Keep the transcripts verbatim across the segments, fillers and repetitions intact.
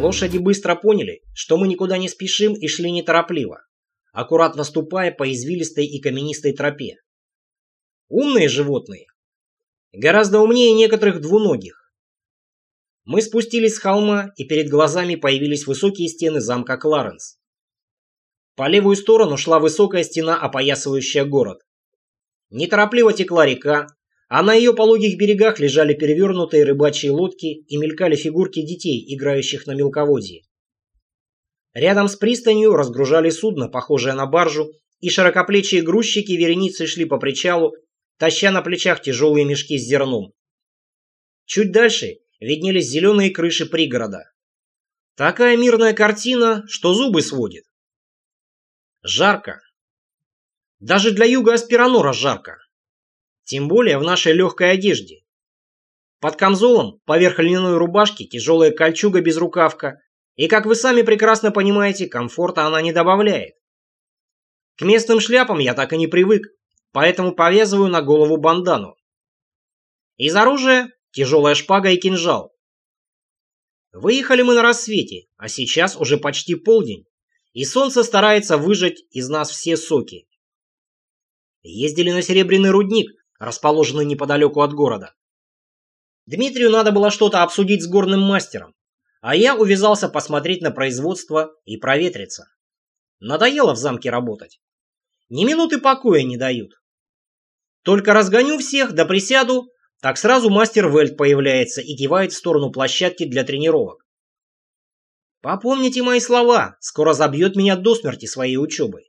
Лошади быстро поняли, что мы никуда не спешим и шли неторопливо, аккуратно ступая по извилистой и каменистой тропе. Умные животные. Гораздо умнее некоторых двуногих. Мы спустились с холма, и перед глазами появились высокие стены замка Кларенс. По левую сторону шла высокая стена, опоясывающая город. Неторопливо текла река, а на ее пологих берегах лежали перевернутые рыбачьи лодки и мелькали фигурки детей, играющих на мелководье. Рядом с пристанью разгружали судно, похожее на баржу, и широкоплечие грузчики вереницей шли по причалу, таща на плечах тяжелые мешки с зерном. Чуть дальше виднелись зеленые крыши пригорода. Такая мирная картина, что зубы сводит. Жарко. Даже для юга Аспиранора жарко. Тем более в нашей легкой одежде. Под камзолом, поверх льняной рубашки, тяжелая кольчуга-безрукавка, и, как вы сами прекрасно понимаете, комфорта она не добавляет. К местным шляпам я так и не привык, поэтому повязываю на голову бандану. Из оружия тяжелая шпага и кинжал. Выехали мы на рассвете, а сейчас уже почти полдень, и солнце старается выжать из нас все соки. Ездили на серебряный рудник, расположенный неподалеку от города. Дмитрию надо было что-то обсудить с горным мастером, а я увязался посмотреть на производство и проветриться. Надоело в замке работать. Ни минуты покоя не дают. Только разгоню всех, да присяду, так сразу мастер Вельт появляется и кивает в сторону площадки для тренировок. Попомните мои слова, скоро забьет меня до смерти своей учебой.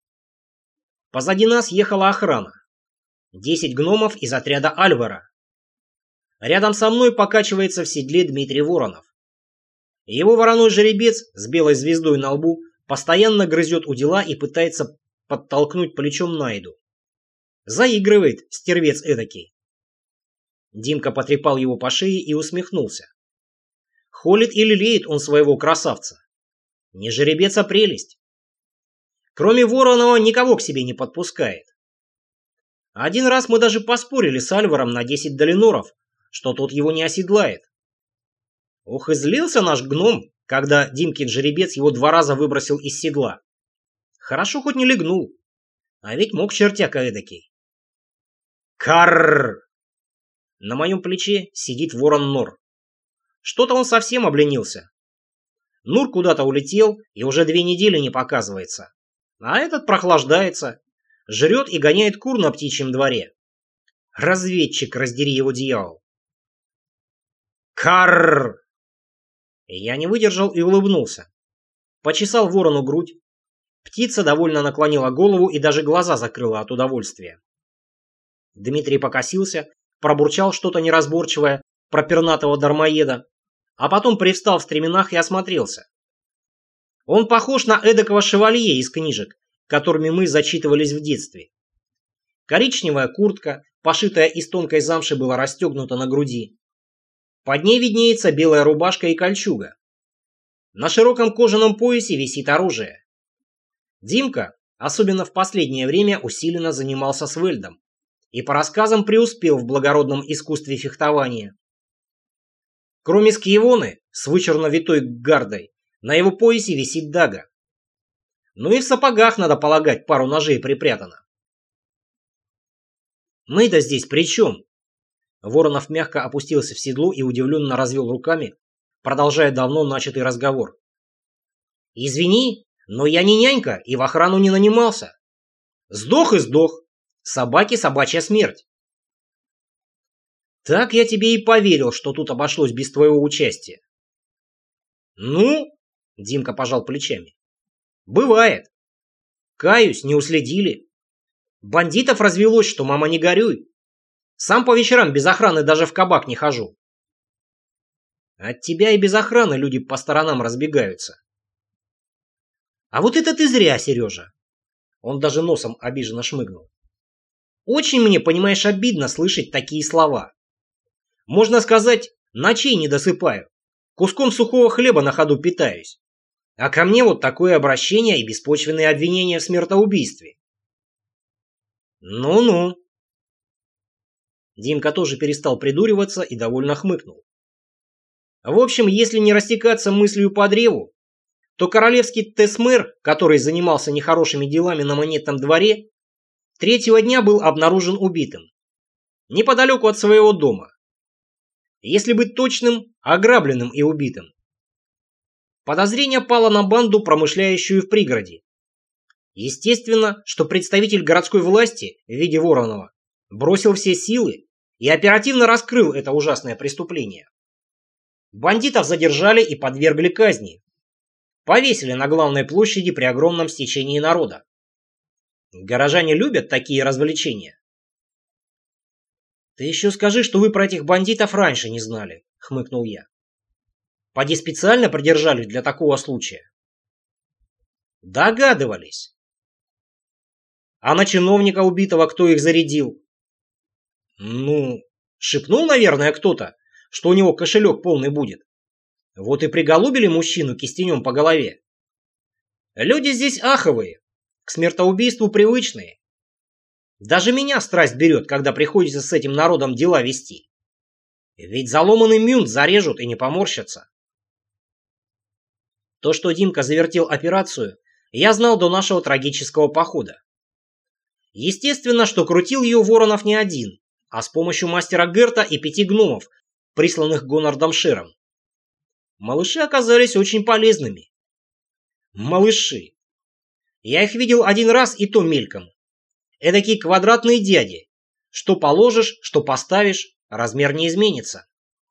Позади нас ехала охрана. Десять гномов из отряда Альвара. Рядом со мной покачивается в седле Дмитрий Воронов. Его вороной жеребец с белой звездой на лбу постоянно грызет удила и пытается подтолкнуть плечом Найду. Заигрывает, стервец эдакий. Димка потрепал его по шее и усмехнулся. Холит и лелеет он своего красавца. Не жеребец, а прелесть. Кроме Воронова никого к себе не подпускает. Один раз мы даже поспорили с Альваром на десять долиноров, что тот его не оседлает. Ох, и злился наш гном, когда Димкин жеребец его два раза выбросил из седла. Хорошо хоть не легнул, а ведь мог чертяка эдакий. Карр! На моем плече сидит ворон Нор. Что-то он совсем обленился. Нур куда-то улетел и уже две недели не показывается. А этот прохлаждается, жрет и гоняет кур на птичьем дворе. Разведчик, раздери его дьявол. Карр! Я не выдержал и улыбнулся. Почесал ворону грудь. Птица довольно наклонила голову и даже глаза закрыла от удовольствия. Дмитрий покосился, пробурчал что-то неразборчивое про пернатого дармоеда, а потом привстал в стременах и осмотрелся. Он похож на эдакого шевалье из книжек, которыми мы зачитывались в детстве. Коричневая куртка, пошитая из тонкой замши, была расстегнута на груди. Под ней виднеется белая рубашка и кольчуга. На широком кожаном поясе висит оружие. Димка, особенно в последнее время, усиленно занимался с Вельдом и по рассказам преуспел в благородном искусстве фехтования. Кроме скиевоны с вычурно витой гардой, на его поясе висит дага. Ну и в сапогах, надо полагать, пару ножей припрятано. Мы-то здесь при чем? Воронов мягко опустился в седло и удивленно развел руками, продолжая давно начатый разговор. Извини, но я не нянька и в охрану не нанимался. Сдох и сдох. Собаке собачья смерть. Так я тебе и поверил, что тут обошлось без твоего участия. Ну, Димка пожал плечами. Бывает. Каюсь, не уследили. Бандитов развелось, что мама не горюй. Сам по вечерам без охраны даже в кабак не хожу. От тебя и без охраны люди по сторонам разбегаются. А вот это ты зря, Сережа. Он даже носом обиженно шмыгнул. Очень мне, понимаешь, обидно слышать такие слова. Можно сказать, ночей не досыпаю. Куском сухого хлеба на ходу питаюсь. А ко мне вот такое обращение и беспочвенные обвинения в смертоубийстве. Ну-ну. Димка тоже перестал придуриваться и довольно хмыкнул. В общем, если не растекаться мыслью по древу, то королевский тесмэр, который занимался нехорошими делами на монетном дворе, третьего дня был обнаружен убитым, неподалеку от своего дома. Если быть точным, ограбленным и убитым. Подозрение пало на банду, промышляющую в пригороде. Естественно, что представитель городской власти в виде Воронова бросил все силы и оперативно раскрыл это ужасное преступление. Бандитов задержали и подвергли казни. Повесили на главной площади при огромном стечении народа. Горожане любят такие развлечения. «Ты еще скажи, что вы про этих бандитов раньше не знали», — хмыкнул я. «Поди специально придержали для такого случая». «Догадывались». «А на чиновника убитого кто их зарядил?» «Ну, шепнул, наверное, кто-то, что у него кошелек полный будет. Вот и приголубили мужчину кистенем по голове. Люди здесь аховые, к смертоубийству привычные. Даже меня страсть берет, когда приходится с этим народом дела вести. Ведь заломанный мюнт зарежут и не поморщатся». То, что Димка завертел операцию, я знал до нашего трагического похода. Естественно, что крутил ее Воронов не один, а с помощью мастера Герта и пяти гномов, присланных Гонардом Шером. Малыши оказались очень полезными. Малыши. Я их видел один раз и то мельком. Эдакие квадратные дяди. Что положишь, что поставишь, размер не изменится.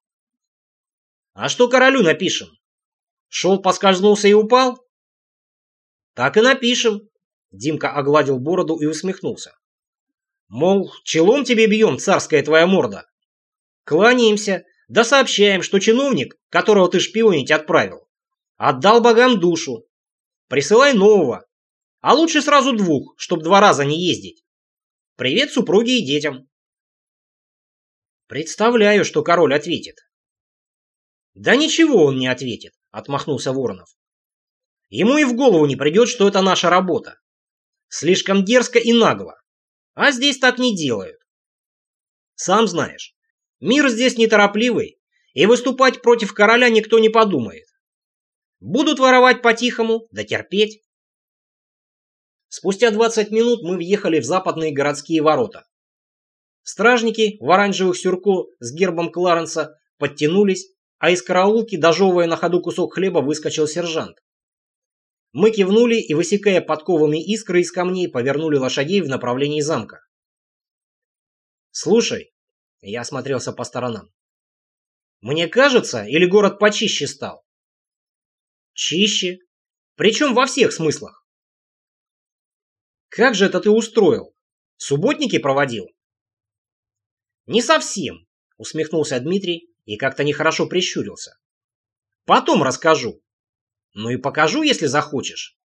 А что королю напишем? Шел, поскользнулся и упал? Так и напишем. Димка огладил бороду и усмехнулся. Мол, челом тебе бьем, царская твоя морда. Кланяемся, да сообщаем, что чиновник, которого ты шпионить отправил, отдал богам душу. Присылай нового, а лучше сразу двух, чтоб два раза не ездить. Привет супруге и детям. Представляю, что король ответит. Да ничего он не ответит, отмахнулся Воронов. Ему и в голову не придет, что это наша работа. Слишком дерзко и нагло. А здесь так не делают. Сам знаешь, мир здесь неторопливый, и выступать против короля никто не подумает. Будут воровать по-тихому, да терпеть. Спустя двадцать минут мы въехали в западные городские ворота. Стражники в оранжевых сюрко с гербом Кларенса подтянулись, а из караулки, дожевывая на ходу кусок хлеба, выскочил сержант. Мы кивнули и, высекая подковами искры из камней, повернули лошадей в направлении замка. «Слушай», — я осмотрелся по сторонам, — «мне кажется, или город почище стал?» «Чище? Причем во всех смыслах». «Как же это ты устроил? Субботники проводил?» «Не совсем», — усмехнулся Дмитрий и как-то нехорошо прищурился. «Потом расскажу. Ну и покажу, если захочешь».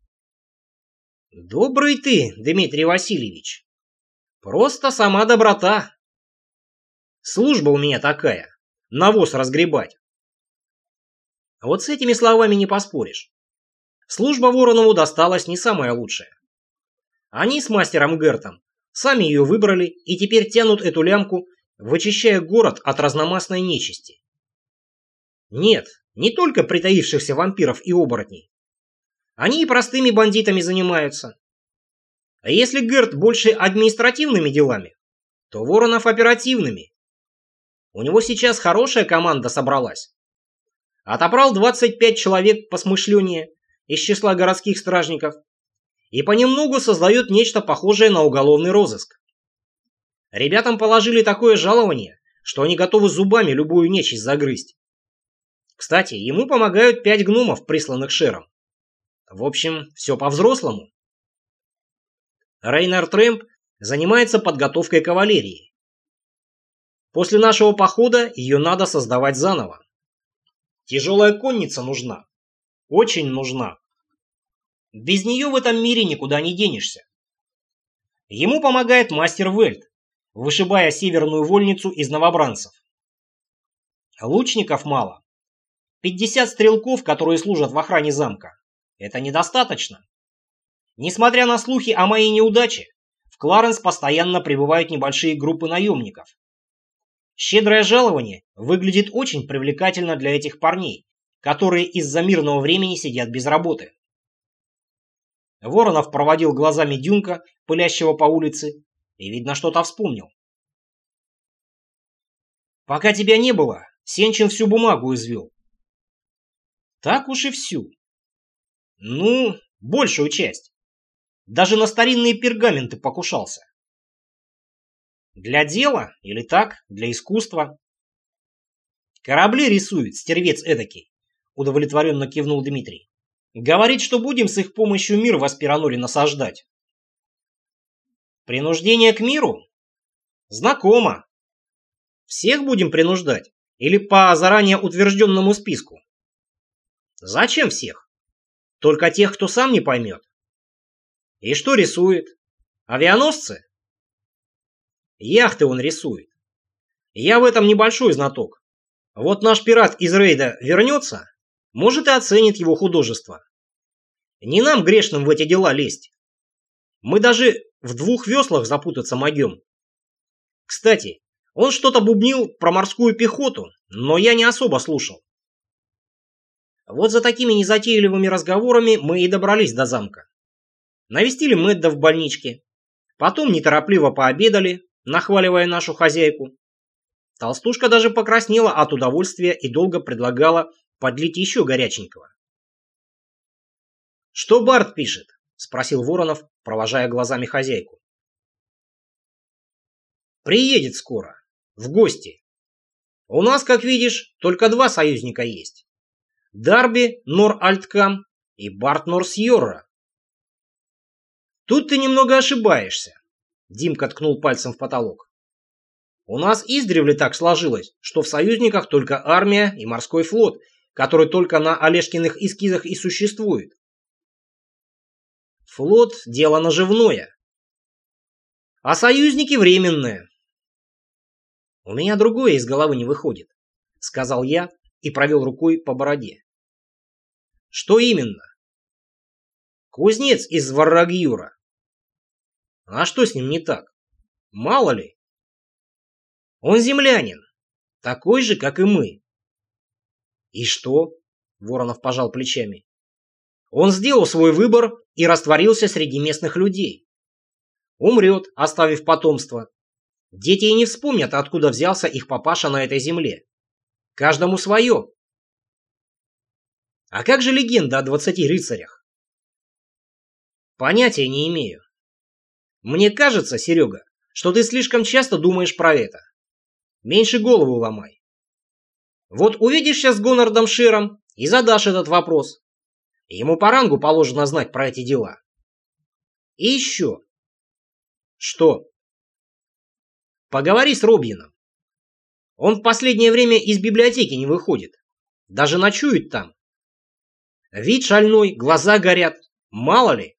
«Добрый ты, Дмитрий Васильевич. Просто сама доброта. Служба у меня такая, навоз разгребать». Вот с этими словами не поспоришь. Служба Воронову досталась не самая лучшая. Они с мастером Гертом сами ее выбрали и теперь тянут эту лямку, вычищая город от разномастной нечисти. Нет, не только притаившихся вампиров и оборотней. Они и простыми бандитами занимаются. А если Герт больше административными делами, то Воронов оперативными. У него сейчас хорошая команда собралась. Отобрал двадцать пять человек посмышленнее из числа городских стражников и понемногу создает нечто похожее на уголовный розыск. Ребятам положили такое жалование, что они готовы зубами любую нечисть загрызть. Кстати, ему помогают пять гномов, присланных Шером. В общем, все по-взрослому. Рейнер Трэмп занимается подготовкой кавалерии. После нашего похода ее надо создавать заново. Тяжелая конница нужна. Очень нужна. Без нее в этом мире никуда не денешься. Ему помогает мастер Вельт, вышибая северную вольницу из новобранцев. Лучников мало. пятьдесят стрелков, которые служат в охране замка. Это недостаточно. Несмотря на слухи о моей неудаче, в Кларенс постоянно прибывают небольшие группы наемников. Щедрое жалование выглядит очень привлекательно для этих парней, которые из-за мирного времени сидят без работы. Воронов проводил глазами Дюнка, пылящего по улице, и, видно, что-то вспомнил. «Пока тебя не было, Сенчин всю бумагу извел». «Так уж и всю». «Ну, большую часть. Даже на старинные пергаменты покушался». «Для дела или так, для искусства?» «Корабли рисует, стервец эдакий», — удовлетворенно кивнул Дмитрий. «Говорит, что будем с их помощью мир в Аспираноле насаждать». «Принуждение к миру? Знакомо. Всех будем принуждать? Или по заранее утвержденному списку?» «Зачем всех? Только тех, кто сам не поймет». «И что рисует? Авианосцы?» «Яхты он рисует. Я в этом небольшой знаток. Вот наш пират из рейда вернется, может, и оценит его художество. Не нам грешным в эти дела лезть. Мы даже в двух веслах запутаться могем. Кстати, он что-то бубнил про морскую пехоту, но я не особо слушал». Вот за такими незатейливыми разговорами мы и добрались до замка. Навестили Мэдда в больничке. Потом неторопливо пообедали, нахваливая нашу хозяйку. Толстушка даже покраснела от удовольствия и долго предлагала подлить еще горяченького. «Что Барт пишет?» — спросил Воронов, провожая глазами хозяйку. «Приедет скоро. В гости. У нас, как видишь, только два союзника есть. Дарби Нор-Альткам и Барт Нор-Сьорра». «Тут ты немного ошибаешься», — Димка ткнул пальцем в потолок. «У нас издревле так сложилось, что в союзниках только армия и морской флот, который только на Олешкиных эскизах и существует. Флот — дело наживное, а союзники — временное». «У меня другое из головы не выходит», — сказал я и провел рукой по бороде. «Что именно?» «Кузнец из Варрагьюра». «А что с ним не так? Мало ли?» «Он землянин, такой же, как и мы». «И что?» — Воронов пожал плечами. «Он сделал свой выбор и растворился среди местных людей. Умрет, оставив потомство. Дети и не вспомнят, откуда взялся их папаша на этой земле. Каждому свое». «А как же легенда о двадцати рыцарях?» «Понятия не имею. Мне кажется, Серега, что ты слишком часто думаешь про это. Меньше голову ломай. Вот увидишься с Гонардом Широм и задашь этот вопрос. Ему по рангу положено знать про эти дела. И еще». «Что?» «Поговори с Робьином. Он в последнее время из библиотеки не выходит. Даже ночует там. Вид шальной, глаза горят. Мало ли».